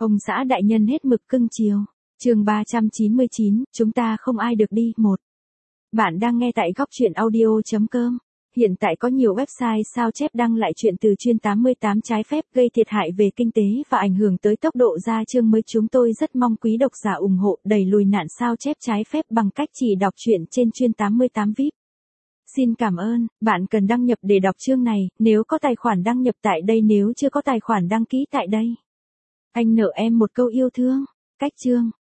Ông xã đại nhân hết mực cưng chiều. Chương 399, chúng ta không ai được đi. 1. Bạn đang nghe tại góc truyện audio.com. Hiện tại có nhiều website sao chép đăng lại chuyện từ chuyên 88 trái phép gây thiệt hại về kinh tế và ảnh hưởng tới tốc độ ra chương mới. Chúng tôi rất mong quý độc giả ủng hộ đẩy lùi nạn sao chép trái phép bằng cách chỉ đọc truyện trên chuyên 88 VIP. Xin cảm ơn. Bạn cần đăng nhập để đọc chương này, nếu có tài khoản đăng nhập tại đây, nếu chưa có tài khoản đăng ký tại đây. Anh nợ em một câu yêu thương. Cách chương.